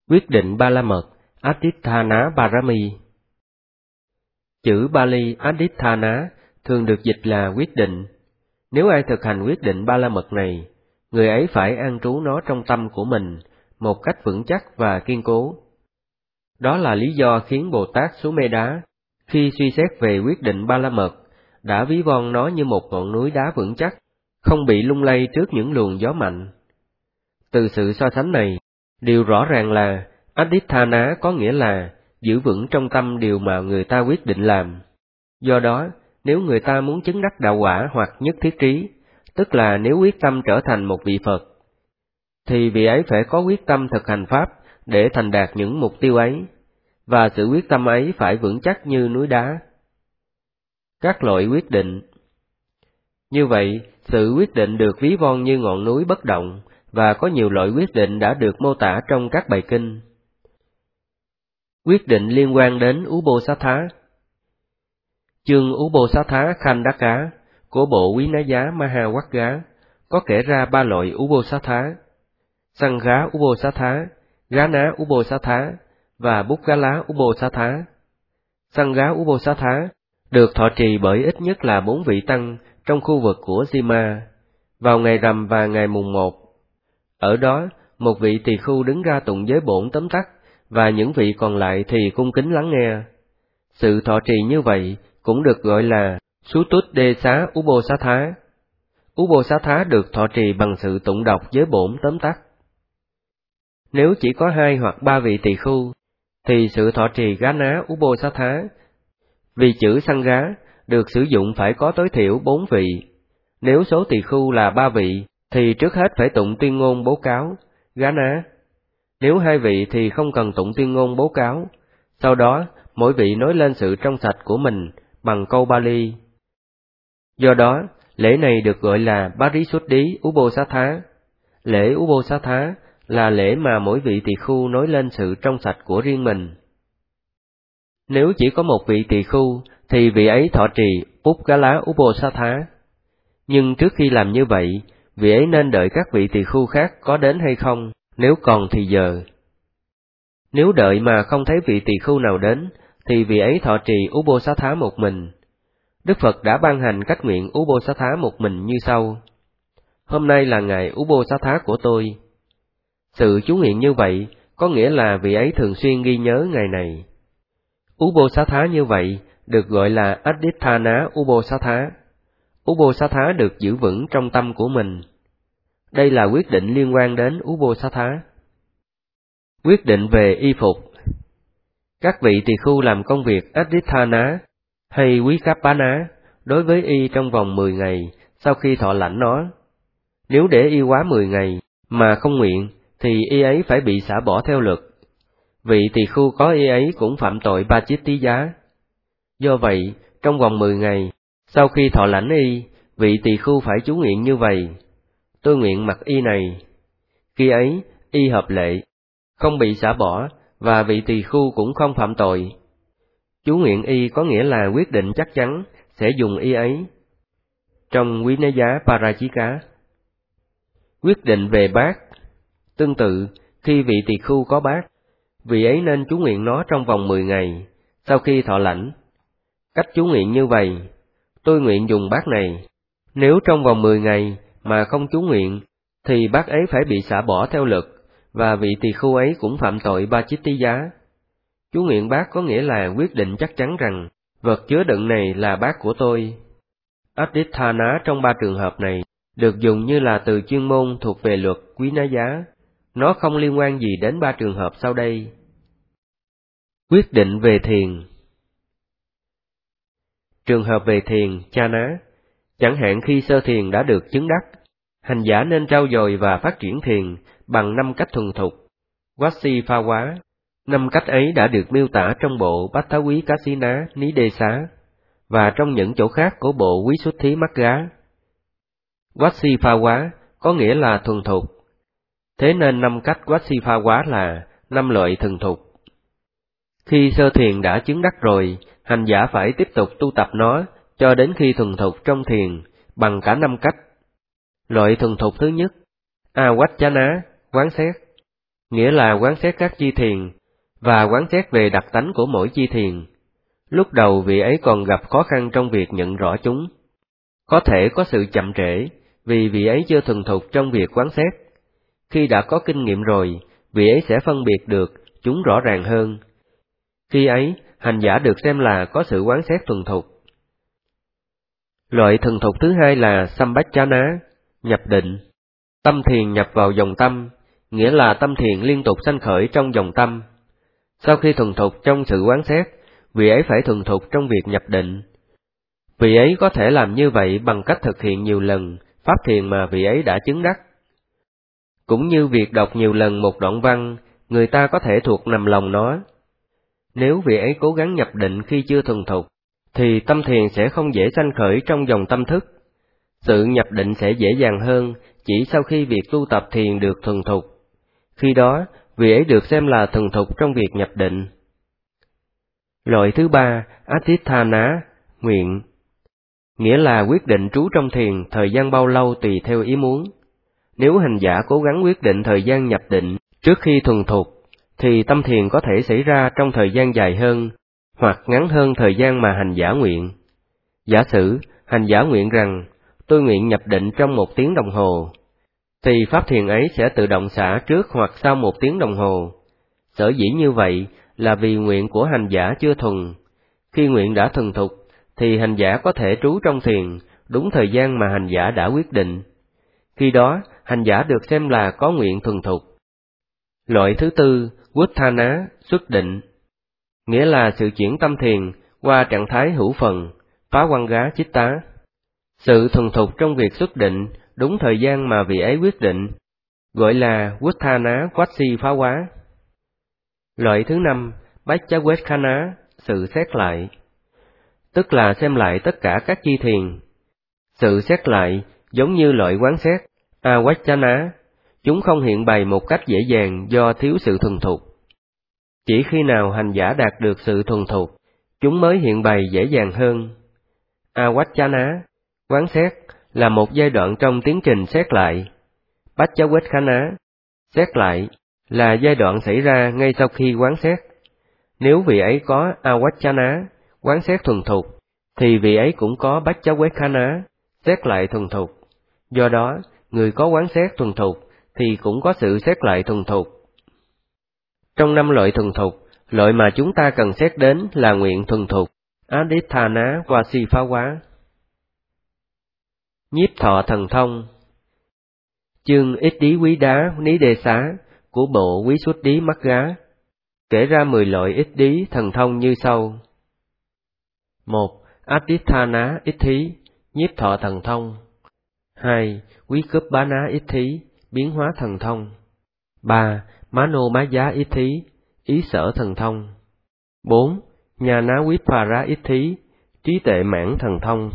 Quyết định Ba La Mật, Aditthana Parami. Chữ Pali Aditthana thường được dịch là quyết định. Nếu ai thực hành quyết định Ba La Mật này, người ấy phải an trú nó trong tâm của mình một cách vững chắc và kiên cố. Đó là lý do khiến Bồ Tát Sumedha, khi suy xét về quyết định Ba La Mật, đã ví von nó như một ngọn núi đá vững chắc, không bị lung lay trước những luồng gió mạnh. Từ sự so sánh này, điều rõ ràng là Aditthana có nghĩa là giữ vững trong tâm điều mà người ta quyết định làm. Do đó, nếu người ta muốn chứng đắc đạo quả hoặc nhất thiết trí, tức là nếu quyết tâm trở thành một vị Phật, thì vị ấy phải có quyết tâm thực hành Pháp để thành đạt những mục tiêu ấy, và sự quyết tâm ấy phải vững chắc như núi đá. Các loại quyết định. Như vậy, sự quyết định được ví von như ngọn núi bất động, và có nhiều loại quyết định đã được mô tả trong các bài kinh. Quyết định liên quan đến Ubosatha. Chương Ubosatha Khandaka của bộ Vinaya Mahawagga có kể ra 3 loại Ubosatha: Sangha Ubosatha, Gana Ubosatha và Puggala Ubosatha. Sangha Ubosatha được thọ trì bởi ít nhất là 4 vị tăng trong khu vực của Sima, vào ngày rằm và ngày mùng 1. Ở đó, một vị tỳ khưu đứng ra tụng giới bổn tóm tắt, và những vị còn lại thì cung kính lắng nghe. Sự thọ trì như vậy cũng được gọi là Suttudesa Ubosatha. Ubosatha được thọ trì bằng sự tụng đọc giới bổn tóm tắt. Nếu chỉ có 2 hoặc 3 vị tỳ khưu, thì sự thọ trì Gana Ubosatha, vì chữ Sangha được sử dụng phải có tối thiểu 4 vị. Nếu số tỳ khưu là 3 vị, thì trước hết phải tụng tuyên ngôn bố cáo, Gana. Nếu 2 vị thì không cần tụng tuyên ngôn bố cáo. Sau đó, mỗi vị nói lên sự trong sạch của mình bằng câu Pali. Do đó, lễ này được gọi là Parisuddhi Ubosatha. Lễ Ubosatha là lễ mà mỗi vị tỳ khưu nói lên sự trong sạch của riêng mình. Nếu chỉ có một vị tỳ khưu, thì vị ấy thọ trì Puggala Ubosatha. Nhưng trước khi làm như vậy, vị ấy nên đợi các vị tỳ khưu khác có đến hay không, nếu còn thì giờ. Nếu đợi mà không thấy vị tỳ khưu nào đến, thì vị ấy thọ trì Ubosatha một mình. Đức Phật đã ban hành cách nguyện Ubosatha một mình như sau: Hôm nay là ngày Ubosatha của tôi. Sự chú nguyện như vậy có nghĩa là vị ấy thường xuyên ghi nhớ ngày này. Ubosatha như vậy được gọi là Aditthana Ubosatha. Ubosatha được giữ vững trong tâm của mình. Đây là quyết định liên quan đến Ubosatha. Quyết định về y phục. Các vị tỳ khưu làm công việc Aditthana hay Vikapana đối với y trong vòng 10 ngày sau khi thọ lãnh nó. Nếu để y quá 10 ngày mà không nguyện, thì y ấy phải bị xả bỏ theo luật. Vị tỳ khưu có y ấy cũng phạm tội Pachittiya. Do vậy, trong vòng 10 ngày, sau khi thọ lãnh y, vị tỳ khưu phải chú nguyện như vậy: Tôi nguyện mặc y này. Khi ấy, y hợp lệ, không bị xả bỏ, và vị tỳ khưu cũng không phạm tội. Chú nguyện y có nghĩa là quyết định chắc chắn sẽ dùng y ấy. Trong Vinaya Parajika. Quyết định về bát. Tương tự, khi vị tỳ khưu có bát, vị ấy nên chú nguyện nó trong vòng 10 ngày, sau khi thọ lãnh. Cách chú nguyện như vậy: Tôi nguyện dùng bát này. Nếu trong vòng 10 ngày mà không chú nguyện, thì bát ấy phải bị xả bỏ theo luật, và vị tỳ khưu ấy cũng phạm tội Pachittiya. Chú nguyện bát có nghĩa là quyết định chắc chắn rằng vật chứa đựng này là bát của tôi. Aditthana trong 3 trường hợp này được dùng như là từ chuyên môn thuộc về luật Vinaya. Nó không liên quan gì đến 3 trường hợp sau đây. Quyết định về thiền. Trường hợp về thiền, chana, chẳng hạn khi sơ thiền đã được chứng đắc, hành giả nên trau dồi và phát triển thiền bằng 5 cách thuần thục, Vassifava. 5 cách ấy đã được miêu tả trong bộ Bhattavikassina Nidesa và trong những chỗ khác của bộ Visuddhimagga. Vassifava có nghĩa là thuần thục. Thế nên 5 cách Vassifava là 5 loại thuần thục. Khi sơ thiền đã chứng đắc rồi, hành giả phải tiếp tục tu tập nó cho đến khi thuần thục trong thiền bằng cả 5 cách. Loại thuần thục thứ nhất, Avajjana, quán xét. nghĩa là quán xét các chi thiền, và quán xét về đặc tánh của mỗi chi thiền. Lúc đầu vị ấy còn gặp khó khăn trong việc nhận rõ chúng. Có thể có sự chậm trễ, vì vị ấy chưa thuần thục trong việc quán xét. Khi đã có kinh nghiệm rồi, vị ấy sẽ phân biệt được chúng rõ ràng hơn. Khi ấy, hành giả được xem là có sự quán xét thuần thục. Loại thuần thục thứ hai là Sambhajana, nhập định. Tâm thiền nhập vào dòng tâm, nghĩa là tâm thiền liên tục sanh khởi trong dòng tâm. Sau khi thuần thục trong sự quán xét, vị ấy phải thuần thục trong việc nhập định. Vị ấy có thể làm như vậy bằng cách thực hiện nhiều lần pháp thiền mà vị ấy đã chứng đắc. Cũng như việc đọc nhiều lần một đoạn văn, người ta có thể thuộc nằm lòng nó. Nếu vị ấy cố gắng nhập định khi chưa thuần thục, thì tâm thiền sẽ không dễ sanh khởi trong dòng tâm thức. Sự nhập định sẽ dễ dàng hơn chỉ sau khi việc tu tập thiền được thuần thục. Khi đó, vị ấy được xem là thuần thục trong việc nhập định. Loại thứ ba, Adhitthana, nguyện. Nghĩa là quyết định trú trong thiền thời gian bao lâu tùy theo ý muốn. Nếu hành giả cố gắng quyết định thời gian nhập định trước khi thuần thục, thì tâm thiền có thể xảy ra trong thời gian dài hơn, hoặc ngắn hơn thời gian mà hành giả nguyện. Giả sử, hành giả nguyện rằng, tôi nguyện nhập định trong 1 tiếng đồng hồ, thì pháp thiền ấy sẽ tự động xả trước hoặc sau 1 tiếng đồng hồ. Sở dĩ như vậy là vì nguyện của hành giả chưa thuần. Khi nguyện đã thuần thục, thì hành giả có thể trú trong thiền đúng thời gian mà hành giả đã quyết định. Khi đó, hành giả được xem là có nguyện thuần thục. Loại thứ tư, Vuttana, xuất định. Nghĩa là sự chuyển tâm thiền qua trạng thái hữu phần, phá quăng gá chích tá. Sự thuần thục trong việc xuất định đúng thời gian mà vị ấy quyết định, gọi là Vuttana Quasi phá hóa. Loại thứ năm, Bhaccavecchana, sự xét lại. Tức là xem lại tất cả các chi thiền. Sự xét lại giống như loại quán xét, Avajjana, chúng không hiện bày một cách dễ dàng do thiếu sự thuần thục. Chỉ khi nào hành giả đạt được sự thuần thục, chúng mới hiện bày dễ dàng hơn. Avajjana, quán xét, là một giai đoạn trong tiến trình xét lại. Bhaccavecchana, xét lại, là giai đoạn xảy ra ngay sau khi quán xét. Nếu vị ấy có Avajjana, quán xét thuần thục, thì vị ấy cũng có Bhaccavecchana, xét lại thuần thục. Do đó, người có quán xét thuần thục thì cũng có sự xét lại thuần thục. Trong 5 loại thuần thục, loại mà chúng ta cần xét đến là nguyện thuần thục, Adhitthana Quasi phá hóa. Nhiếp thọ thần thông. Chương Ít Đí Quý Đá Ní Đê Xá của bộ Quý Xuất Đí Magga kể ra 10 loại ít đí thần thông như sau. 1. Adhitthana ít thí, nhiếp thọ thần thông. 2. Quý cúp bá ná ít thí, biến hóa thần thông. 3. Mano má giá ít thí, ý sở thần thông. 4. Nhà ná quý phà rá ít thí, trí tuệ mãn thần thông.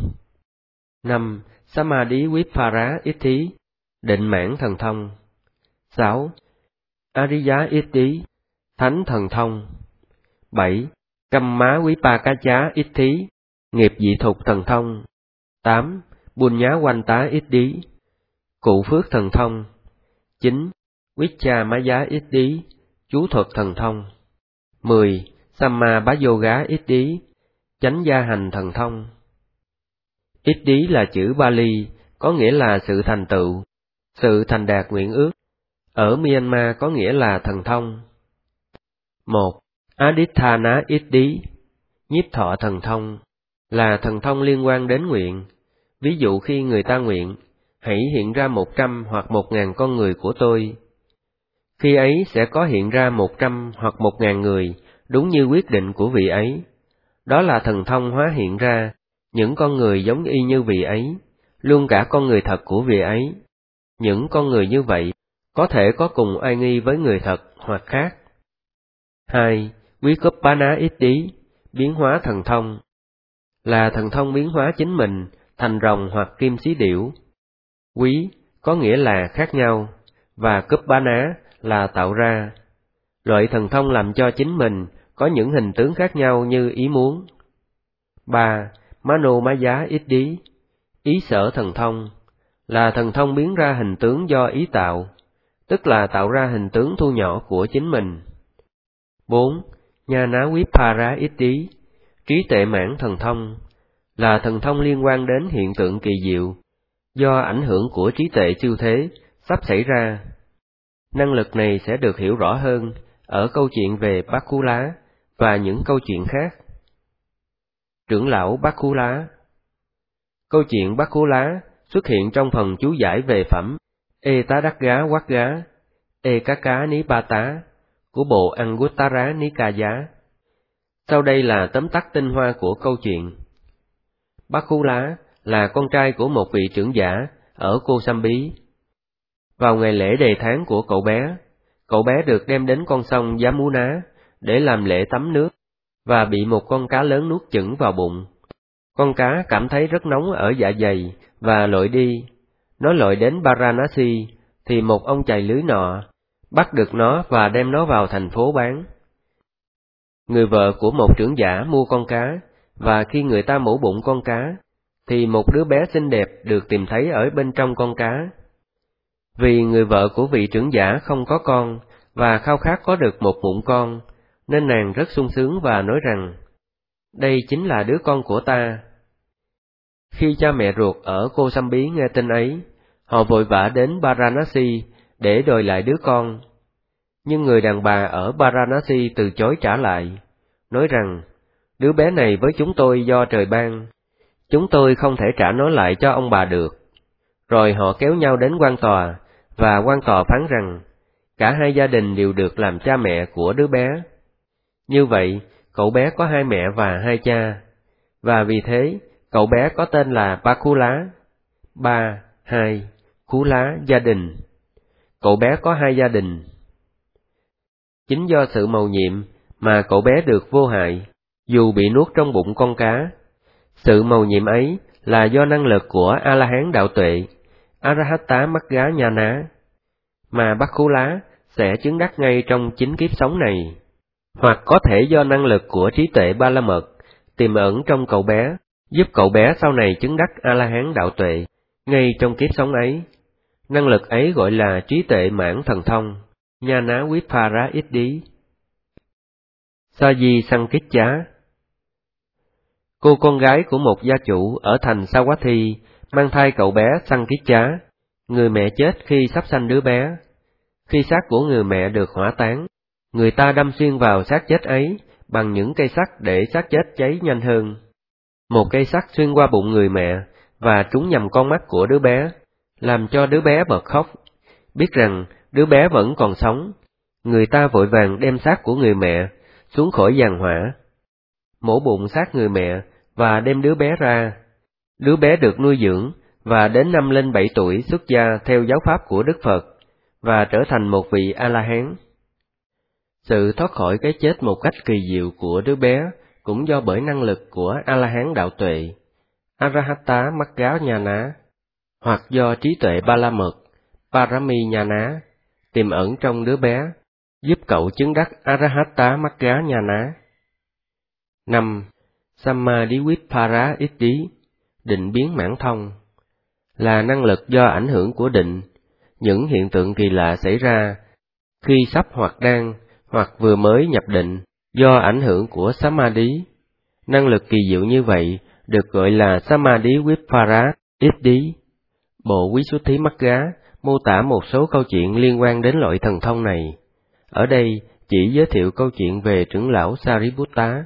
5. Samadhi quý phà rá ít thí, định mãn thần thông. 6. Ariya ít thí, thánh thần thông. 7. Căm má quý pa cá chá ít thí, nghiệp dị thục thần thông. 8. Buôn nhá quanh tá ít đí, cụ phước thần thông. 9. Vicha má giá ít đí, chú thuật thần thông. 10. Samma bá yoga ít đí, chánh gia hành thần thông. Ít đí là chữ Bali, có nghĩa là sự thành tựu, sự thành đạt nguyện ước. Ở Myanmar có nghĩa là thần thông. 1. Adhitthana ít đí, nhiếp thọ thần thông, là thần thông liên quan đến nguyện. Ví dụ khi người ta nguyện, hãy hiện ra 100 hoặc 1000 con người của tôi. Khi ấy sẽ có hiện ra 100 hoặc 1000 người, đúng như quyết định của vị ấy. Đó là thần thông hóa hiện ra, những con người giống y như vị ấy, luôn cả con người thật của vị ấy. Những con người như vậy, có thể có cùng oai nghi với người thật hoặc khác. 2. Quý cúp bá ná ít đí, biến hóa thần thông, là thần thông biến hóa chính mình thành rồng hoặc kim xí điểu. Quý có nghĩa là khác nhau, và cúp bá ná là tạo ra. Loại thần thông làm cho chính mình có những hình tướng khác nhau như ý muốn. 3. Mano má giá ít đí, ý sở thần thông, là thần thông biến ra hình tướng do ý tạo. tức là tạo ra hình tướng thu nhỏ của chính mình. 4. Jnana Vipara Iddhi, trí tuệ mãn thần thông, là thần thông liên quan đến hiện tượng kỳ diệu, do ảnh hưởng của trí tuệ siêu thế sắp xảy ra. Năng lực này sẽ được hiểu rõ hơn ở câu chuyện về Bakula và những câu chuyện khác. Trưởng lão Bakula. Câu chuyện Bakula xuất hiện trong phần chú giải về phẩm Etadagga Vagga Ekaka Nipata của bộ Anguttara Nikaya. Sau đây là tóm tắt tinh hoa của câu chuyện. Bakula là con trai của một vị trưởng giả ở Kosambi. Vào ngày lễ đề tháng của cậu bé được đem đến con sông Yamuna để làm lễ tắm nước, và bị một con cá lớn nuốt chửng vào bụng. Con cá cảm thấy rất nóng ở dạ dày và lội đi. Nó lội đến Varanasi, thì một ông chài lưới nọ bắt được nó và đem nó vào thành phố bán. Người vợ của một trưởng giả mua con cá, và khi người ta mổ bụng con cá, thì một đứa bé xinh đẹp được tìm thấy ở bên trong con cá. Vì người vợ của vị trưởng giả không có con, và khao khát có được một bụng con, nên nàng rất sung sướng và nói rằng, đây chính là đứa con của ta. Khi cha mẹ ruột ở Kosambi nghe tin ấy, họ vội vã đến Varanasi để đòi lại đứa con. Nhưng người đàn bà ở Varanasi từ chối trả lại, nói rằng, đứa bé này với chúng tôi do trời ban, chúng tôi không thể trả nó lại cho ông bà được. Rồi họ kéo nhau đến quan tòa, và quan tòa phán rằng, cả hai gia đình đều được làm cha mẹ của đứa bé. Như vậy, cậu bé có hai mẹ và hai cha, và vì thế, cậu bé có tên là Bakula. 3, 2, Kula, gia đình. Cậu bé có hai gia đình. Chính do sự mầu nhiệm mà cậu bé được vô hại, dù bị nuốt trong bụng con cá. Sự mầu nhiệm ấy là do năng lực của A-la-hán đạo tuệ, Arahata Magga Jnana, mà Bakula sẽ chứng đắc ngay trong chính kiếp sống này, hoặc có thể do năng lực của trí tuệ ba la mật tiềm ẩn trong cậu bé, giúp cậu bé sau này chứng đắc A-la-hán đạo tuệ ngay trong kiếp sống ấy. Năng lực ấy gọi là trí tuệ mãn thần thông, Jnana Vipara Iddhi. Saji Sankiccha. Cô con gái của một gia chủ ở thành Sawathi mang thai cậu bé Sankiccha. Người mẹ chết khi sắp sanh đứa bé. Khi xác của người mẹ được hỏa táng, người ta đâm xuyên vào xác chết ấy bằng những cây sắt để xác chết cháy nhanh hơn. Một cây sắt xuyên qua bụng người mẹ và trúng nhầm con mắt của đứa bé, làm cho đứa bé bật khóc. Biết rằng đứa bé vẫn còn sống, người ta vội vàng đem xác của người mẹ xuống khỏi giàn hỏa, mổ bụng xác người mẹ và đem đứa bé ra. Đứa bé được nuôi dưỡng và đến năm lên 7 tuổi xuất gia theo giáo pháp của Đức Phật và trở thành một vị A-la-hán. Sự thoát khỏi cái chết một cách kỳ diệu của đứa bé cũng do bởi năng lực của A-la-hán đạo tuệ, Arahata Magga Jnana, hoặc do trí tuệ ba la mật, Parami Jnana, tiềm ẩn trong đứa bé, giúp cậu chứng đắc Arahata Magga Jnana. 5. Samadhi Vipara Iddhi, định biến mãn thông, là năng lực do ảnh hưởng của định, những hiện tượng kỳ lạ xảy ra khi sắp hoặc đang hoặc vừa mới nhập định do ảnh hưởng của Samadhi. Năng lực kỳ diệu như vậy được gọi là Samadhi Vipara Iddhi. Bộ Visuddhimagga mô tả một số câu chuyện liên quan đến loại thần thông này. Ở đây chỉ giới thiệu câu chuyện về trưởng lão Sariputta.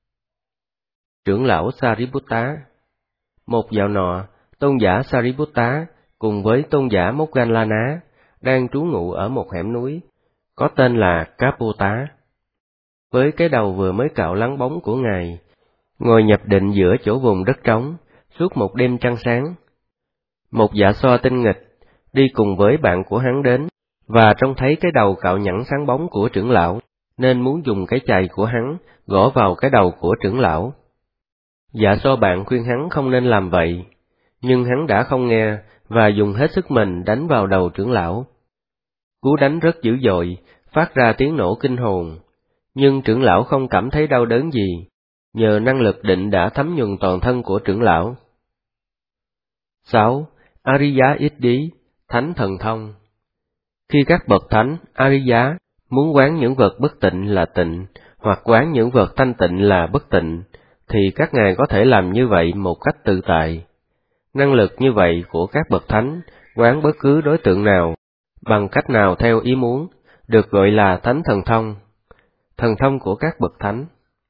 Trưởng lão Sariputta. Một dạo nọ, tôn giả Sariputta cùng với tôn giả Moggallana đang trú ngụ ở một hẻm núi có tên là Kapota. Với cái đầu vừa mới cạo lắng bóng của ngài, ngồi nhập định giữa chỗ vùng đất trống suốt một đêm trăng sáng. Một dạ xoa tinh nghịch đi cùng với bạn của hắn đến, và trông thấy cái đầu cạo nhẵn sáng bóng của trưởng lão, nên muốn dùng cái chày của hắn gõ vào cái đầu của trưởng lão. Dạ xoa bạn khuyên hắn không nên làm vậy, nhưng hắn đã không nghe và dùng hết sức mình đánh vào đầu trưởng lão. Cú đánh rất dữ dội, phát ra tiếng nổ kinh hồn, nhưng trưởng lão không cảm thấy đau đớn gì, nhờ năng lực định đã thấm nhuần toàn thân của trưởng lão. 6. Ariya Iddhi, thánh thần thông. Khi các bậc thánh, Ariya, muốn quán những vật bất tịnh là tịnh, hoặc quán những vật thanh tịnh là bất tịnh, thì các ngài có thể làm như vậy một cách tự tại. Năng lực như vậy của các bậc thánh, quán bất cứ đối tượng nào, bằng cách nào theo ý muốn, được gọi là thánh thần thông. Thần thông của các bậc thánh.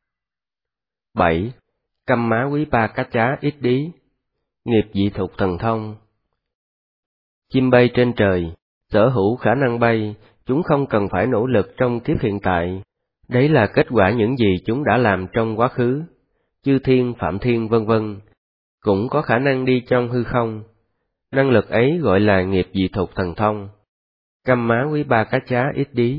7. Kamma Vipakaccha Iddhi, nghiệp dị thục thần thông. Chim bay trên trời, sở hữu khả năng bay, chúng không cần phải nỗ lực trong kiếp hiện tại. Đấy là kết quả những gì chúng đã làm trong quá khứ. Chư thiên, phạm thiên vân vân, cũng có khả năng đi trong hư không. Năng lực ấy gọi là nghiệp dị thục thần thông. Kamma Vipakaccha Iddhi.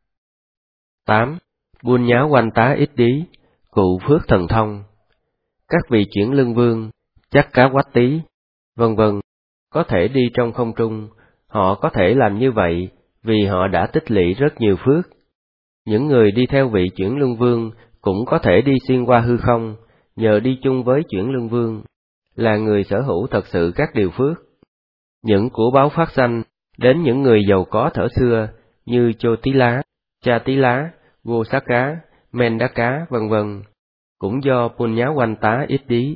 8. Bunya Vanta Iddhi, cụ phước thần thông. Các vị chuyển lưng vương, chắc cá quách tí, vân vân, có thể đi trong không trung. Họ có thể làm như vậy vì họ đã tích lũy rất nhiều phước. Những người đi theo vị chuyển lưng vương cũng có thể đi xuyên qua hư không, nhờ đi chung với chuyển lưng vương, là người sở hữu thật sự các điều phước. Những của báo phát sanh đến những người giàu có thuở xưa như Chotila, Chatila, Gosaka, Mendaka vân vân, cũng do Punya Vanta Iddhi.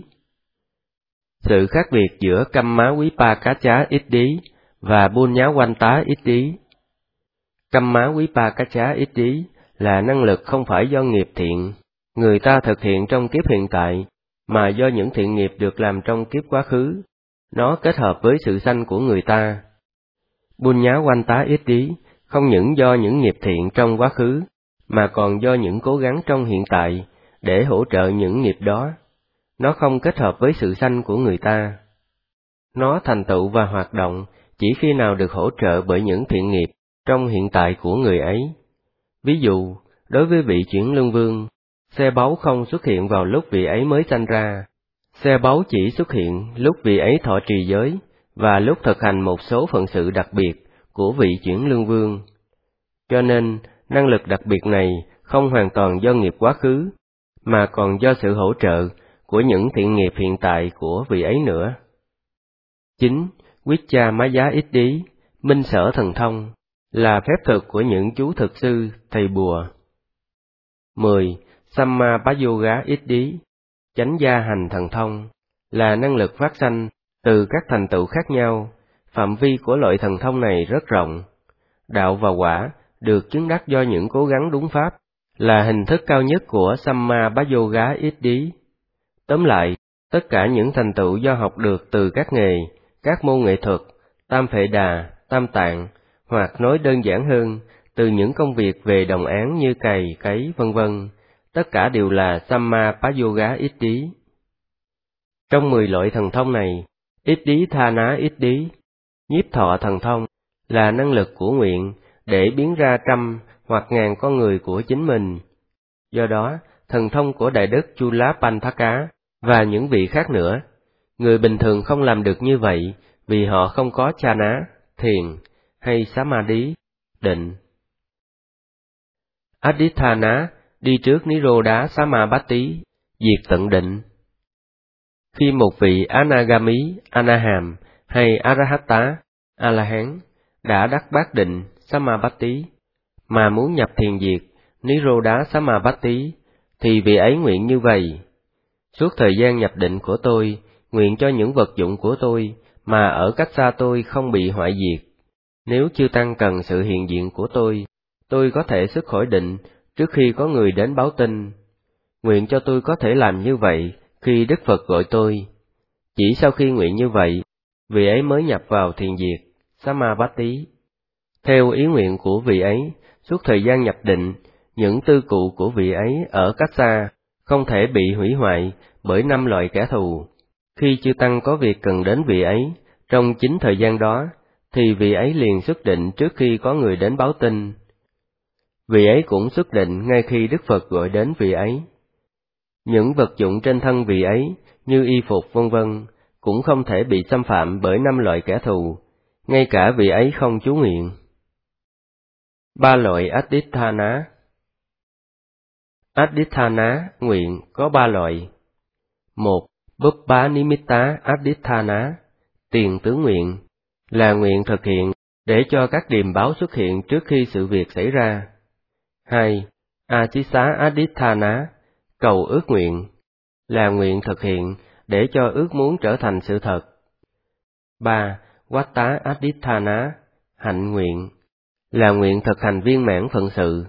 Sự khác biệt giữa Kamma Vipakaccha Iddhi và Punya Vanta Iddhi. Kamma Vipakaccha Iddhi là năng lực không phải do nghiệp thiện người ta thực hiện trong kiếp hiện tại, mà do những thiện nghiệp được làm trong kiếp quá khứ. Nó kết hợp với sự sanh của người ta. Punya Vanta Iddhi không những do những nghiệp thiện trong quá khứ, mà còn do những cố gắng trong hiện tại để hỗ trợ những nghiệp đó. Nó không kết hợp với sự sanh của người ta. Nó thành tựu và hoạt động chỉ khi nào được hỗ trợ bởi những thiện nghiệp trong hiện tại của người ấy. Ví dụ, đối với vị chuyển lưng vương, xe báu không xuất hiện vào lúc vị ấy mới sanh ra. Xe báu chỉ xuất hiện lúc vị ấy thọ trì giới, và lúc thực hành một số phận sự đặc biệt của vị chuyển lưng vương. Cho nên, năng lực đặc biệt này không hoàn toàn do nghiệp quá khứ, mà còn do sự hỗ trợ của những thiện nghiệp hiện tại của vị ấy nữa. 9. Vicha Maya Iddhi, minh sở thần thông, là phép thực của những chú thực sư, thầy bùa. 10. Samma Payoga Iddhi, chánh gia hành thần thông, là năng lực phát sanh từ các thành tựu khác nhau. Phạm vi của loại thần thông này rất rộng. Đạo và quả được chứng đắc do những cố gắng đúng pháp, là hình thức cao nhất của Samma Payoga Iddhi. Tóm lại, tất cả những thành tựu do học được từ các nghề, các môn nghệ thuật, tam phệ đà, tam tạng, hoặc nói đơn giản hơn, từ những công việc về đồng án như cày, cấy, vân vân, tất cả đều là Samma Payoga Iddhi. Trong 10 loại thần thông này, Iddhi Thana Iddhi, nhiếp thọ thần thông, là năng lực của nguyện để biến ra trăm hoặc ngàn con người của chính mình. Do đó, thần thông của Đại Đức Chulapantaka và những vị khác nữa, người bình thường không làm được như vậy vì họ không có chana, thiền, hay samadhi, định. Adhithana, đi trước Nirodha Samapatti, diệt tận định. Khi một vị Anagami, Anaham hay Arahata, A-la-hán, đã đắc bát định, Samapatti, mà muốn nhập thiền diệt, Nirodha Samapatti, thì vị ấy nguyện như vậy: suốt thời gian nhập định của tôi, nguyện cho những vật dụng của tôi mà ở cách xa tôi không bị hoại diệt. Nếu chư tăng cần sự hiện diện của tôi có thể xuất khỏi định trước khi có người đến báo tin. Nguyện cho tôi có thể làm như vậy khi Đức Phật gọi tôi. Chỉ sau khi nguyện như vậy, vị ấy mới nhập vào thiền diệt, Samapatti. Theo ý nguyện của vị ấy, suốt thời gian nhập định, những tư cụ của vị ấy ở cách xa không thể bị hủy hoại bởi 5 loại kẻ thù. Khi chư tăng có việc cần đến vị ấy, trong chính thời gian đó, thì vị ấy liền xuất định trước khi có người đến báo tin. Vị ấy cũng xuất định ngay khi Đức Phật gọi đến vị ấy. Những vật dụng trên thân vị ấy, như y phục vân vân, cũng không thể bị xâm phạm bởi 5 loại kẻ thù, ngay cả vị ấy không chú nguyện. 3 loại Adhithana. Adhithana, nguyện, có 3 loại. 1. Buppha Nimitta Adhithana, tiền tướng nguyện, là nguyện thực hiện để cho các điềm báo xuất hiện trước khi sự việc xảy ra. 2. Asisa Adithana, cầu ước nguyện, là nguyện thực hiện để cho ước muốn trở thành sự thật. 3. Vatta Adithana, hạnh nguyện, là nguyện thực hành viên mãn phận sự.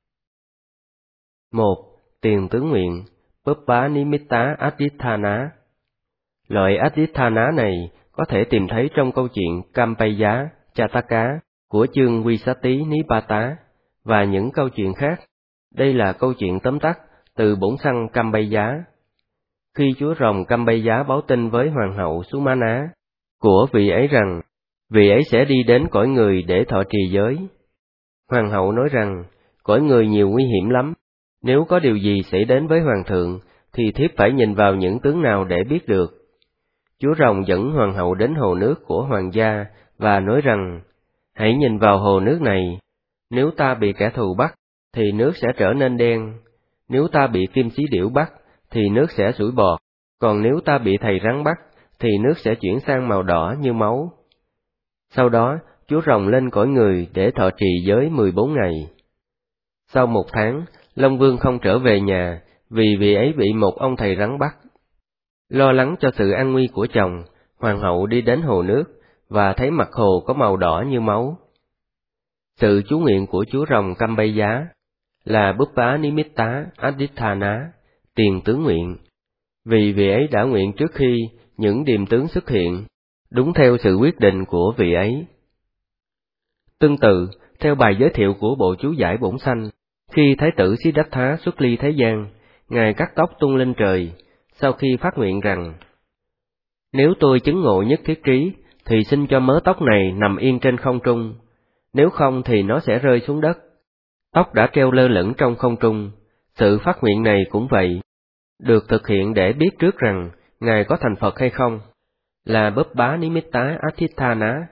1. Tiền tướng nguyện, Pubbá Nimitta Adithana. Loại Adithana này có thể tìm thấy trong câu chuyện Kampaya Chataka của chương Visati Nipata và những câu chuyện khác. Đây là câu chuyện tóm tắt từ bổn xăng Kampaya. Khi chúa rồng Kampaya báo tin với hoàng hậu Sumana của vị ấy rằng vị ấy sẽ đi đến cõi người để thọ trì giới. Hoàng hậu nói rằng cõi người nhiều nguy hiểm lắm, nếu có điều gì xảy đến với hoàng thượng thì thiếp phải nhìn vào những tướng nào để biết được. Chúa rồng dẫn hoàng hậu đến hồ nước của hoàng gia và nói rằng, hãy nhìn vào hồ nước này, nếu ta bị kẻ thù bắt, thì nước sẽ trở nên đen, nếu ta bị kim xí điểu bắt, thì nước sẽ sủi bọt, còn nếu ta bị thầy rắn bắt, thì nước sẽ chuyển sang màu đỏ như máu. Sau đó, chúa rồng lên cõi người để thọ trì giới 14 ngày. Sau 1 tháng, Long Vương không trở về nhà, vì vị ấy bị một ông thầy rắn bắt. Lo lắng cho sự an nguy của chồng, hoàng hậu đi đến hồ nước, và thấy mặt hồ có màu đỏ như máu. Sự chú nguyện của chúa rồng Kampaya là Pubbá Nimitta Adithana, tiền tướng nguyện, vì vị ấy đã nguyện trước khi những điềm tướng xuất hiện, đúng theo sự quyết định của vị ấy. Tương tự, theo bài giới thiệu của bộ chú giải bổn sanh, khi Thái tử Siddhartha xuất ly thế gian, ngài cắt tóc tung lên trời, sau khi phát nguyện rằng, nếu tôi chứng ngộ nhất thiết trí, thì xin cho mớ tóc này nằm yên trên không trung, nếu không thì nó sẽ rơi xuống đất. Tóc đã treo lơ lửng trong không trung, sự phát nguyện này cũng vậy, được thực hiện để biết trước rằng ngài có thành Phật hay không, là Pubbá Nimitta Adithana.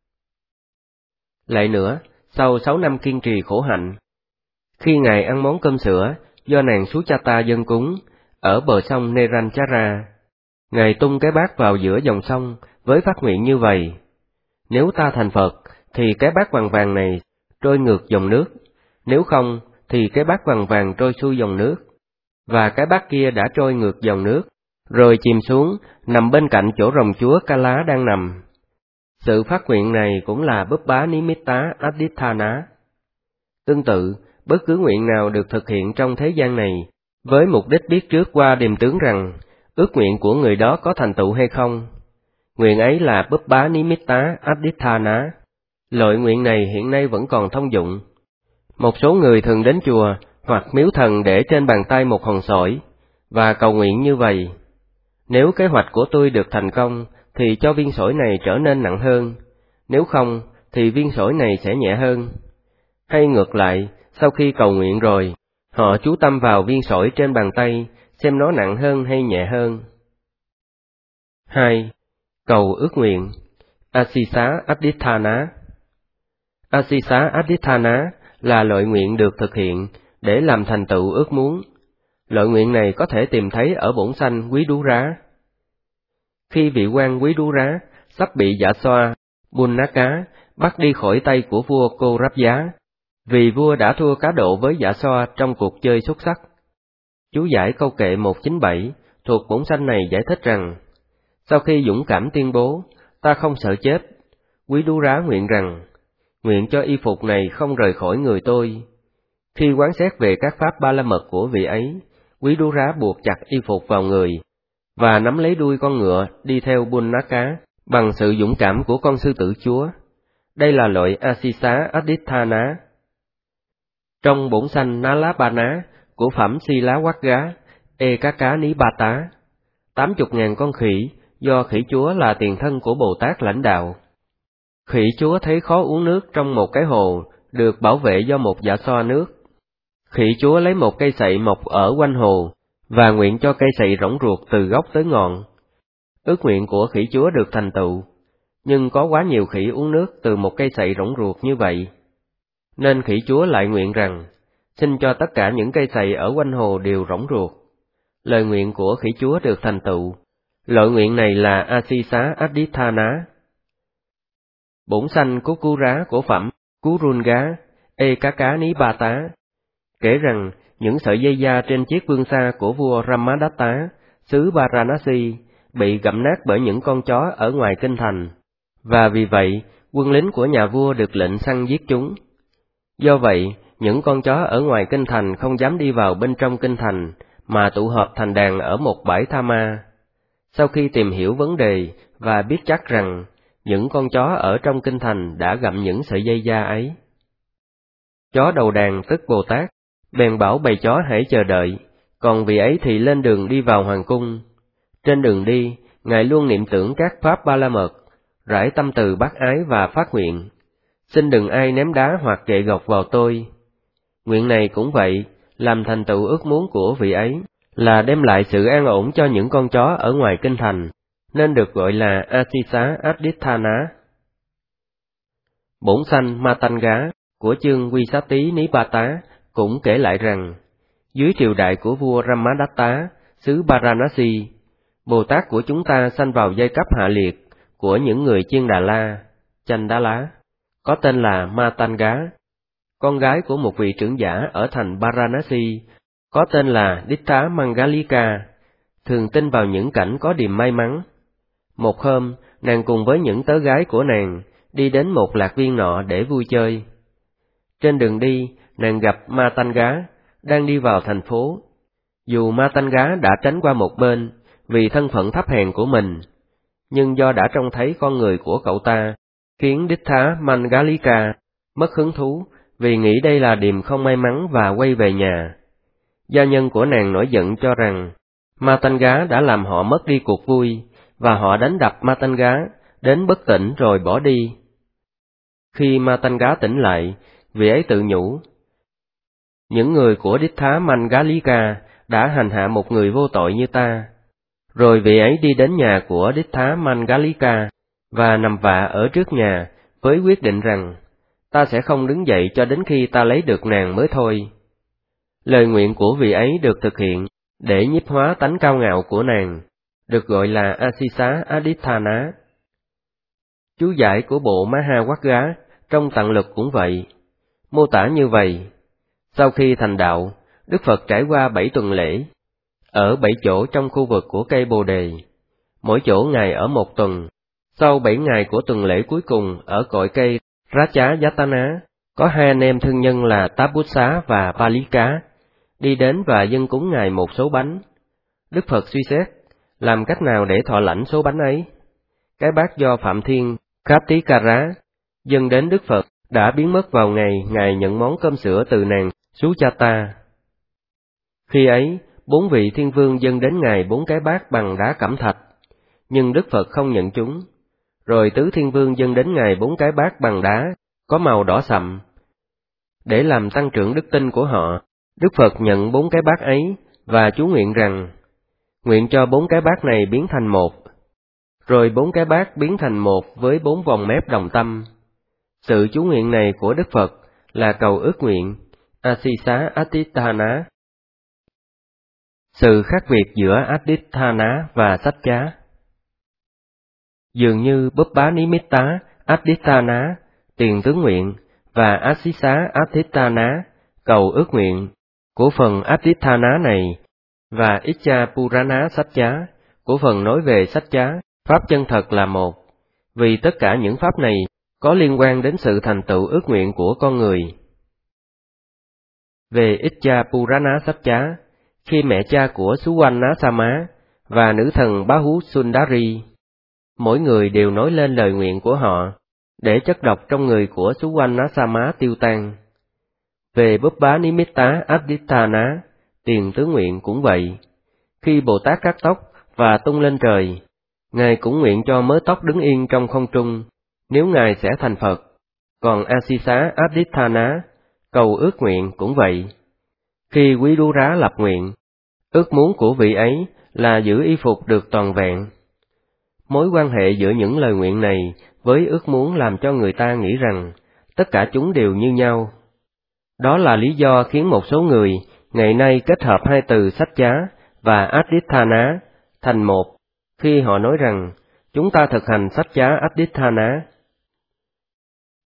Lại nữa, sau 6 năm kiên trì khổ hạnh, khi ngài ăn món cơm sữa do nàng Suchata dâng cúng ở bờ sông Neranchara, ngài tung cái bát vào giữa dòng sông với phát nguyện như vậy: nếu ta thành Phật, thì cái bát vàng vàng này trôi ngược dòng nước, nếu không, thì cái bát vàng vàng trôi xuôi dòng nước, và cái bát kia đã trôi ngược dòng nước, rồi chìm xuống, nằm bên cạnh chỗ rồng chúa Kala đang nằm. Sự phát nguyện này cũng là Pubbá Nimitta Adithana. Tương tự, bất cứ nguyện nào được thực hiện trong thế gian này, với mục đích biết trước qua điềm tướng rằng ước nguyện của người đó có thành tựu hay không, nguyện ấy là Pubbá Nimitta Adithana. Loại nguyện này hiện nay vẫn còn thông dụng. Một số người thường đến chùa hoặc miếu thần để trên bàn tay một hòn sỏi, và cầu nguyện như vậy: nếu kế hoạch của tôi được thành công, thì cho viên sỏi này trở nên nặng hơn, nếu không, thì viên sỏi này sẽ nhẹ hơn. Hay ngược lại, sau khi cầu nguyện rồi, họ chú tâm vào viên sỏi trên bàn tay, xem nó nặng hơn hay nhẹ hơn. 2. Cầu ước nguyện, Asisa Adithana. Asisa Adithana là loại nguyện được thực hiện để làm thành tựu ước muốn. Loại nguyện này có thể tìm thấy ở bổn sanh Quý Đú Rá. Khi vị quan Quý Đú Rá sắp bị Dạ Xoa, Bunnaka bắt đi khỏi tay của vua Cô Ráp Giá, vì vua đã thua cá độ với Dạ Xoa trong cuộc chơi xuất sắc. Chú giải câu kệ 197 thuộc bổn sanh này giải thích rằng, sau khi dũng cảm tuyên bố, ta không sợ chết, Quý Đú Rá nguyện rằng, nguyện cho y phục này không rời khỏi người tôi. Khi quán xét về các pháp ba la mật của vị ấy, Quý Đú Rá buộc chặt y phục vào người, và nắm lấy đuôi con ngựa đi theo Bunnaka bằng sự dũng cảm của con sư tử chúa. Đây là loại Asisa Adithana. Trong bổn sanh Nalabana của phẩm Silawagga Ekaka Nipata, 80.000 con khỉ do khỉ chúa là tiền thân của Bồ Tát lãnh đạo. Khỉ chúa thấy khó uống nước trong một cái hồ được bảo vệ do một dạ xoa nước. Khỉ chúa lấy một cây sậy mọc ở quanh hồ và nguyện cho cây sậy rỗng ruột từ gốc tới ngọn. Ước nguyện của khỉ chúa được thành tựu, nhưng có quá nhiều khỉ uống nước từ một cây sậy rỗng ruột như vậy, nên khỉ chúa lại nguyện rằng, xin cho tất cả những cây sậy ở quanh hồ đều rỗng ruột. Lời nguyện của khỉ chúa được thành tựu. Loại nguyện này là Asisa Adithana. Bổn sanh Kukura của phẩm Kurunga Ekaka Nipata kể rằng những sợi dây da trên chiếc vương xa của vua Ramadatta, xứ Varanasi, bị gặm nát bởi những con chó ở ngoài kinh thành, và vì vậy quân lính của nhà vua được lệnh săn giết chúng. Do vậy, những con chó ở ngoài kinh thành không dám đi vào bên trong kinh thành, mà tụ họp thành đàn ở một bãi tha ma. Sau khi tìm hiểu vấn đề và biết chắc rằng những con chó ở trong kinh thành đã gặm những sợi dây da ấy, chó đầu đàn tức Bồ Tát bèn bảo bầy chó hãy chờ đợi, còn vị ấy thì lên đường đi vào hoàng cung. Trên đường đi, Ngài luôn niệm tưởng các pháp ba la mật, rải tâm từ bác ái và phát nguyện: xin đừng ai ném đá hoặc gậy gộc vào tôi. Nguyện này cũng vậy, làm thành tựu ước muốn của vị ấy là đem lại sự an ổn cho những con chó ở ngoài kinh thành, nên được gọi là Asisa Adithana. Bổn sanh Matanga của chương Visati Nipata cũng kể lại rằng, dưới triều đại của vua Ramadatta, xứ Varanasi, Bồ Tát của chúng ta sanh vào giai cấp hạ liệt của những người chiên Đà La, Chandala, có tên là Matanga, con gái của một vị trưởng giả ở thành Varanasi, có tên là Dittha Mangalika, thường tin vào những cảnh có điềm may mắn. Một hôm, nàng cùng với những tớ gái của nàng đi đến một lạc viên nọ để vui chơi. Trên đường đi, nàng gặp Matanga đang đi vào thành phố. Dù Matanga đã tránh qua một bên vì thân phận thấp hèn của mình, nhưng do đã trông thấy con người của cậu ta, khiến Dittha Mangalika mất hứng thú vì nghĩ đây là điềm không may mắn và quay về nhà. Gia nhân của nàng nổi giận cho rằng Matanga đã làm họ mất đi cuộc vui, và họ đánh đập Matanga đến bất tỉnh rồi bỏ đi. Khi Matanga tỉnh lại, vị ấy tự nhủ: những người của Dittha Mangalika đã hành hạ một người vô tội như ta. Rồi vị ấy đi đến nhà của Dittha Mangalika và nằm vạ ở trước nhà với quyết định rằng ta sẽ không đứng dậy cho đến khi ta lấy được nàng mới thôi. Lời nguyện của vị ấy được thực hiện để nhiếp hóa tánh cao ngạo của nàng, được gọi là Asisa Adithana. Chú giải của bộ Mahawagga trong Tạng Lực cũng vậy, mô tả như vậy: sau khi thành đạo, Đức Phật trải qua 7 tuần lễ, ở 7 chỗ trong khu vực của cây Bồ Đề, mỗi chỗ Ngài ở 1 tuần. Sau 7 ngày của tuần lễ cuối cùng ở cội cây Rajayatana, có 2 anh em thương nhân là Tapussa và Palika đi đến và dâng cúng Ngài một số bánh. Đức Phật suy xét, làm cách nào để thọ lãnh số bánh ấy? Cái bát do Phạm Thiên Katikara dâng đến Đức Phật đã biến mất vào ngày Ngài nhận món cơm sữa từ nàng Suchata. Khi ấy, 4 vị thiên vương dâng đến Ngài 4 cái bát bằng đá cẩm thạch, nhưng Đức Phật không nhận chúng. Rồi tứ thiên vương dâng đến Ngài 4 cái bát bằng đá, có màu đỏ sậm. Để làm tăng trưởng đức tin của họ, Đức Phật nhận 4 cái bát ấy, và chú nguyện rằng, nguyện cho 4 cái bát này biến thành một. Rồi 4 cái bát biến thành một với 4 vòng mép đồng tâm. Sự chú nguyện này của Đức Phật là cầu ước nguyện, Asisa Adithana. Sự khác biệt giữa Adithana và Satya. Dường như Buppa Nimitta Adithana, tiền tướng nguyện, và Asisa Adithana, cầu ước nguyện, của phần Adithana này, và Icca Purana Satya, của phần nói về Satya, pháp chân thật là một, vì tất cả những pháp này có liên quan đến sự thành tựu ước nguyện của con người. Về Icca Purana Satya, khi mẹ cha của Suwannasama và nữ thần Bahu Sundari, mỗi người đều nói lên lời nguyện của họ, để chất độc trong người của Suwannasama tiêu tan. Về Buppa Nimitta Adithana, tiền tướng nguyện cũng vậy. Khi Bồ Tát cắt tóc và tung lên trời, Ngài cũng nguyện cho mớ tóc đứng yên trong không trung, nếu Ngài sẽ thành Phật. Còn Asisa Adithana, cầu ước nguyện cũng vậy. Khi Quý Đú Rá lập nguyện, ước muốn của vị ấy là giữ y phục được toàn vẹn. Mối quan hệ giữa những lời nguyện này với ước muốn làm cho người ta nghĩ rằng tất cả chúng đều như nhau. Đó là lý do khiến một số người ngày nay kết hợp hai từ Satya và Adithana thành một, khi họ nói rằng chúng ta thực hành Satya Adithana.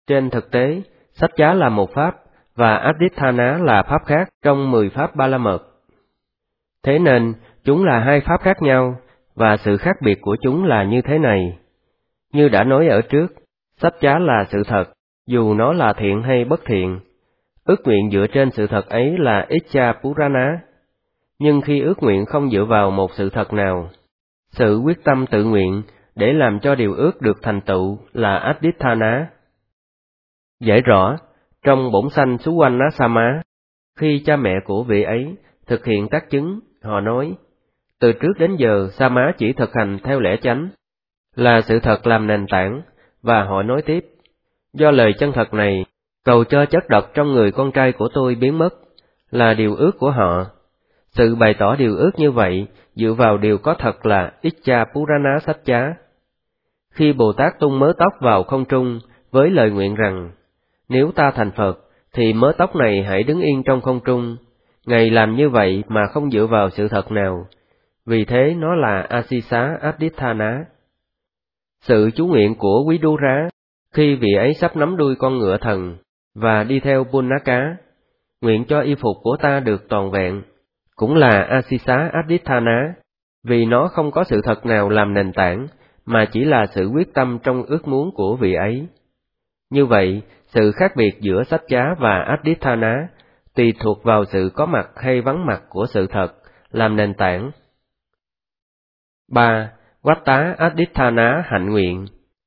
Trên thực tế, sách giá là một pháp, và Adhitthana là pháp khác trong 10 pháp Ba La Mật. Thế nên, chúng là hai pháp khác nhau, và sự khác biệt của chúng là như thế này. Như đã nói ở trước, sách giá là sự thật, dù nó là thiện hay bất thiện. Ước nguyện dựa trên sự thật ấy là Iccha Purana. Nhưng khi ước nguyện không dựa vào một sự thật nào, sự quyết tâm tự nguyện để làm cho điều ước được thành tựu là Adhitthana. Giải rõ, trong bổn sanh Suwanna Sama, khi cha mẹ của vị ấy thực hiện tác chứng, họ nói, từ trước đến giờ Sama chỉ thực hành theo lẽ chánh, là sự thật làm nền tảng, và họ nói tiếp, do lời chân thật này, cầu cho chất độc trong người con trai của tôi biến mất, là điều ước của họ. Sự bày tỏ điều ước như vậy dựa vào điều có thật là Iccha Purana Satcha. Khi Bồ Tát tung mớ tóc vào không trung với lời nguyện rằng, nếu ta thành Phật, thì mớ tóc này hãy đứng yên trong không trung. Ngài làm như vậy mà không dựa vào sự thật nào, vì thế nó là Asisa Adhitthana. Sự chú nguyện của Vidura, khi vị ấy sắp nắm đuôi con ngựa thần, và đi theo Punaka, nguyện cho y phục của ta được toàn vẹn, cũng là Asisa Adhitthana, vì nó không có sự thật nào làm nền tảng, mà chỉ là sự quyết tâm trong ước muốn của vị ấy. Như vậy, sự khác biệt giữa sách giá và Adhitthana tùy thuộc vào sự có mặt hay vắng mặt của sự thật làm nền tảng. 3. Vatta Adhitthana hạnh nguyện.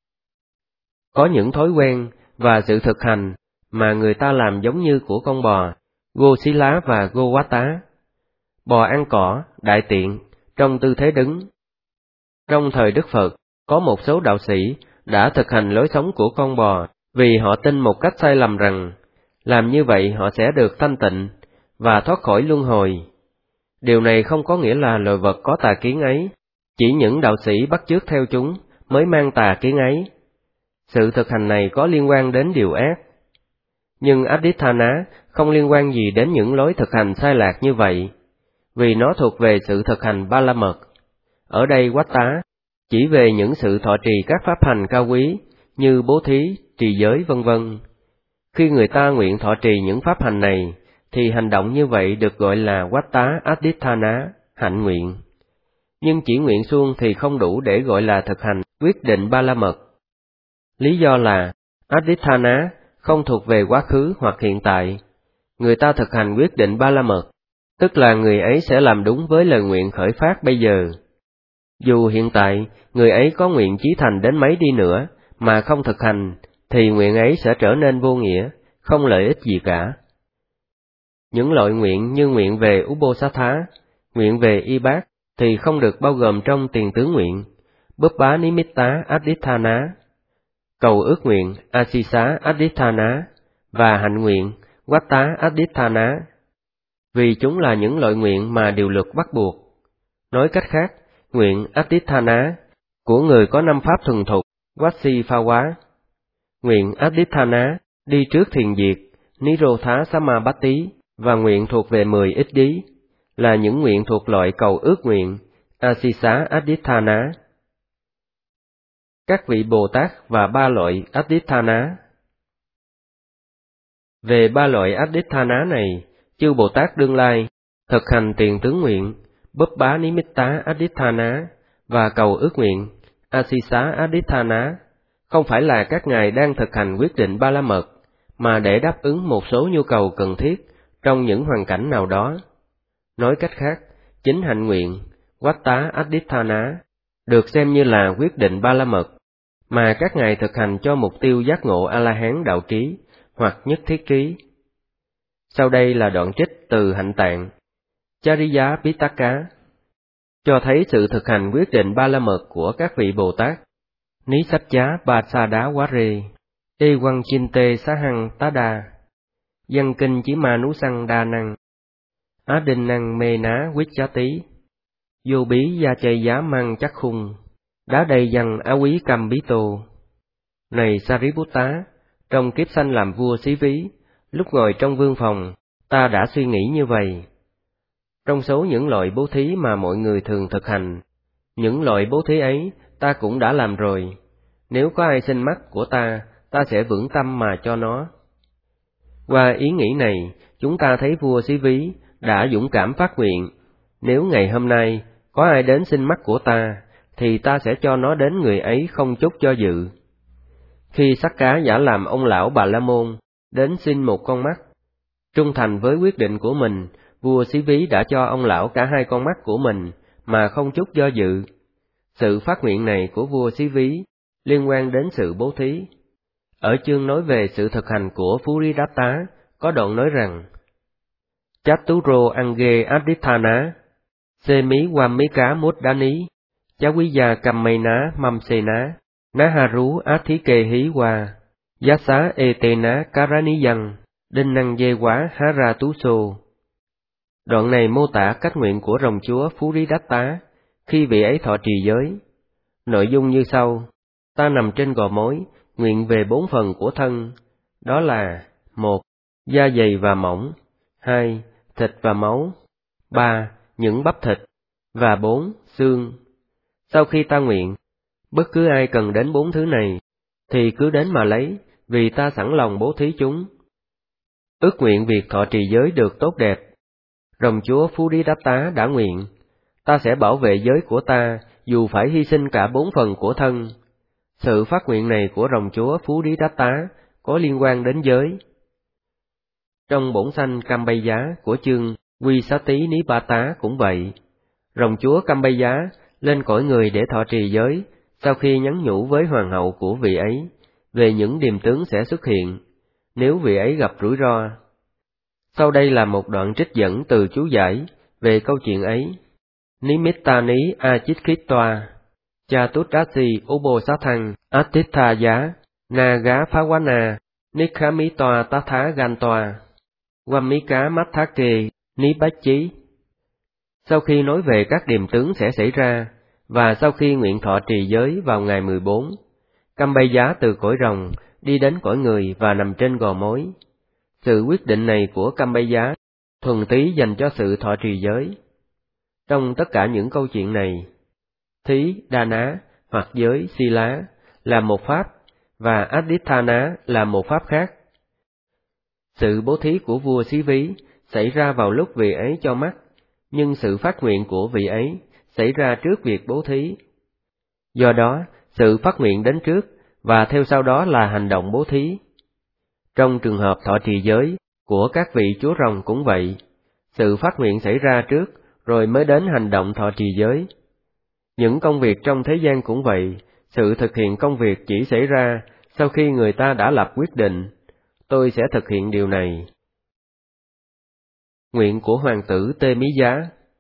Có những thói quen và sự thực hành mà người ta làm giống như của con bò, Gosila và Gowata. Bò ăn cỏ, đại tiện, trong tư thế đứng. Trong thời Đức Phật, có một số đạo sĩ đã thực hành lối sống của con bò, vì họ tin một cách sai lầm rằng, làm như vậy họ sẽ được thanh tịnh và thoát khỏi luân hồi. Điều này không có nghĩa là loài vật có tà kiến ấy, chỉ những đạo sĩ bắt chước theo chúng mới mang tà kiến ấy. Sự thực hành này có liên quan đến điều ác. Nhưng Adhitthana không liên quan gì đến những lối thực hành sai lạc như vậy, vì nó thuộc về sự thực hành Ba La Mật. Ở đây Vatta chỉ về những sự thọ trì các pháp hành cao quý như bố thí, trì giới vân vân. Khi người ta nguyện thọ trì những pháp hành này, thì hành động như vậy được gọi là Vatta Adhitthana, hạnh nguyện. Nhưng chỉ nguyện suông thì không đủ để gọi là thực hành quyết định Ba La Mật. Lý do là Adhitthana không thuộc về quá khứ hoặc hiện tại. Người ta thực hành quyết định Ba La Mật, tức là người ấy sẽ làm đúng với lời nguyện khởi phát bây giờ. Dù hiện tại người ấy có nguyện chí thành đến mấy đi nữa mà không thực hành, thì nguyện ấy sẽ trở nên vô nghĩa, không lợi ích gì cả. Những loại nguyện như nguyện về Uposatha, nguyện về y bát thì không được bao gồm trong tiền tướng nguyện, Buppá Nimitta Adhitthana, cầu ước nguyện Asisa Adhitthana và hạnh nguyện Vatta Adhitthana, vì chúng là những loại nguyện mà điều luật bắt buộc. Nói cách khác, nguyện Adhitthana của người có 5 pháp thuần thục, Vassifāvā, nguyện Adhitthana đi trước thiền diệt, Nirodha Samabatti, và nguyện thuộc về 10 ích đí, là những nguyện thuộc loại cầu ước nguyện, Asisa Adhitthana. Các vị Bồ Tát và 3 loại Adhitthana. Về 3 loại Adhitthana này, chư Bồ Tát Đương Lai thực hành tiền tướng nguyện, Buppá Nimitta Adhitthana và cầu ước nguyện, Asisa Adhitthana, không phải là các ngài đang thực hành quyết định Ba La Mật, mà để đáp ứng một số nhu cầu cần thiết trong những hoàn cảnh nào đó. Nói cách khác, chính hạnh nguyện, Vatta Adhitthana, được xem như là quyết định Ba La Mật, mà các ngài thực hành cho mục tiêu giác ngộ A-la-hán đạo trí, hoặc nhất thiết trí. Sau đây là đoạn trích từ hạnh tạng Chariya Pitaka, cho thấy sự thực hành quyết định Ba La Mật của các vị Bồ Tát. Nisaccha Basada Ware, Ewan Chinte Sahang Tada, Văn Kinh Chí Ma Nú Sang Đa Năng, Á Đinh Năng Mê Ná Quýt Chá Tí, Vô Bí Gia Chay Giá Mang Chắc Khung, Đá Đầy Văn Á Quý Cam Bí Tô. Này Sariputta, trong kiếp sanh làm vua Xí Ví, lúc ngồi trong vương phòng, ta đã suy nghĩ như vậy. Trong số những loại bố thí mà mọi người thường thực hành, những loại bố thí ấy ta cũng đã làm rồi. Nếu có ai xin mắt của ta ta sẽ vững tâm mà cho nó. Qua ý nghĩ này, chúng ta thấy vua Xí Ví đã dũng cảm phát nguyện, nếu ngày hôm nay có ai đến xin mắt của ta, thì ta sẽ cho nó đến người ấy không chút do dự. Khi Sắc Cá giả làm ông lão Bà La Môn đến xin một con mắt, trung thành với quyết định của mình, vua Xí Ví đã cho ông lão cả hai con mắt của mình mà không chút do dự. Sự phát nguyện này của vua Xí Ví liên quan đến sự bố thí. Ở chương nói về sự thực hành của Phúridatta, có đoạn nói rằng: Chaturo Ange Adithana, Semi Wamika Muddani, Chawiya Kammaina Mamsena, Naharu Athikehi Wa, Yasa Etena Karaniyan, Đinh Năng Dê Quá Haratuso. Đoạn này mô tả cách nguyện của rồng chúa Phúridatta khi vị ấy thọ trì giới. Nội dung như sau: ta nằm trên gò mối, nguyện về 4 phần của thân, đó là: 1. Da dày và mỏng, 2. Thịt và máu, 3. Những bắp thịt, và 4. Xương. Sau khi ta nguyện, bất cứ ai cần đến 4 thứ này, thì cứ đến mà lấy, vì ta sẵn lòng bố thí chúng. Ước nguyện việc thọ trì giới được tốt đẹp. Rồng chúa Phúridatta đã nguyện: ta sẽ bảo vệ giới của ta, dù phải hy sinh cả 4 phần của thân. Sự phát nguyện này của rồng chúa Phúridatta có liên quan đến giới. Trong bổn sanh Kambayá của chương Visati Nipata cũng vậy. Rồng chúa Kambayá lên cõi người để thọ trì giới, sau khi nhắn nhủ với hoàng hậu của vị ấy về những điềm tướng sẽ xuất hiện nếu vị ấy gặp rủi ro. Sau đây là một đoạn trích dẫn từ chú giải về câu chuyện ấy. Nimittani Achitkitva Chatutasi Ubosathang Atithaya Naga Phawana Nikhamitoa Tatha Gantoa Wamika Mathake Nibachi. Sau khi nói về các điềm tướng sẽ xảy ra, và sau khi nguyện thọ trì giới vào ngày 14, Kambayá từ cõi rồng đi đến cõi người và nằm trên gò mối. Sự quyết định này của Kambayá thuần túy dành cho sự thọ trì giới. Trong tất cả những câu chuyện này, thí, đa ná hoặc giới si lá là một pháp, và adithana là một pháp khác. Sự bố thí của vua Xí Ví xảy ra vào lúc vị ấy cho mắt, nhưng sự phát nguyện của vị ấy xảy ra trước việc bố thí. Do đó, sự phát nguyện đến trước, và theo sau đó là hành động bố thí. Trong trường hợp thọ trì giới của các vị chúa rồng cũng vậy, sự phát nguyện xảy ra trước, rồi mới đến hành động thọ trì giới. Những công việc trong thế gian cũng vậy, sự thực hiện công việc chỉ xảy ra sau khi người ta đã lập quyết định: tôi sẽ thực hiện điều này. Nguyện của hoàng tử Tê Mí Giá.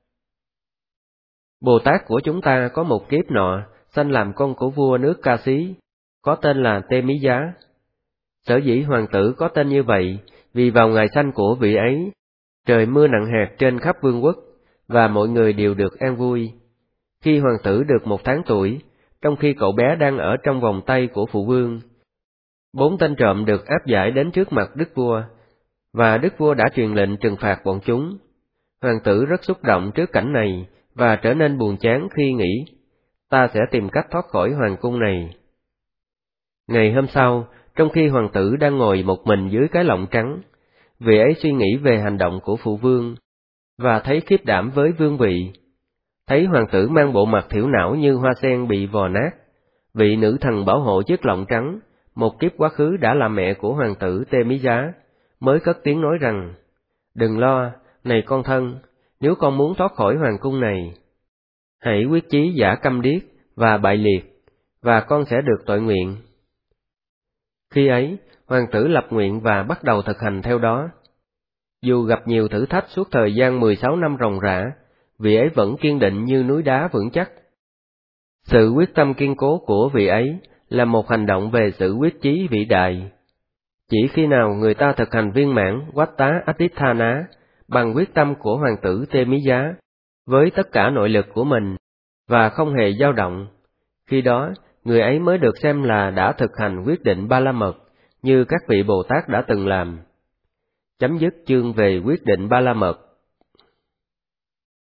Bồ Tát của chúng ta có một kiếp nọ sanh làm con của vua nước Ca Xí, có tên là Tê Mí Giá. Sở dĩ hoàng tử có tên như vậy, vì vào ngày sanh của vị ấy, trời mưa nặng hạt trên khắp vương quốc, và mọi người đều được an vui. Khi hoàng tử được 1 tháng tuổi, trong khi cậu bé đang ở trong vòng tay của phụ vương, 4 tên trộm được áp giải đến trước mặt đức vua, và đức vua đã truyền lệnh trừng phạt bọn chúng. Hoàng tử rất xúc động trước cảnh này, và trở nên buồn chán khi nghĩ: ta sẽ tìm cách thoát khỏi hoàng cung này. Ngày hôm sau, trong khi hoàng tử đang ngồi một mình dưới cái lọng trắng, vị ấy suy nghĩ về hành động của phụ vương, và thấy khiếp đảm với vương vị. Thấy hoàng tử mang bộ mặt thiểu não như hoa sen bị vò nát, vị nữ thần bảo hộ chiếc lọng trắng, một kiếp quá khứ đã là mẹ của hoàng tử Tê Mí Giá, mới cất tiếng nói rằng: đừng lo, này con thân, nếu con muốn thoát khỏi hoàng cung này, hãy quyết chí giả câm điếc và bại liệt, và con sẽ được tội nguyện. Khi ấy, hoàng tử lập nguyện và bắt đầu thực hành theo đó. Dù gặp nhiều thử thách suốt thời gian 16 năm ròng rã, vị ấy vẫn kiên định như núi đá vững chắc. Sự quyết tâm kiên cố của vị ấy là một hành động về sự quyết chí vĩ đại. Chỉ khi nào người ta thực hành viên mãn Vatta Adithana bằng quyết tâm của hoàng tử Tê Mí Giá, với tất cả nội lực của mình, và không hề dao động, khi đó người ấy mới được xem là đã thực hành quyết định Ba La Mật như các vị Bồ Tát đã từng làm. Chấm dứt chương về quyết định Ba La Mật.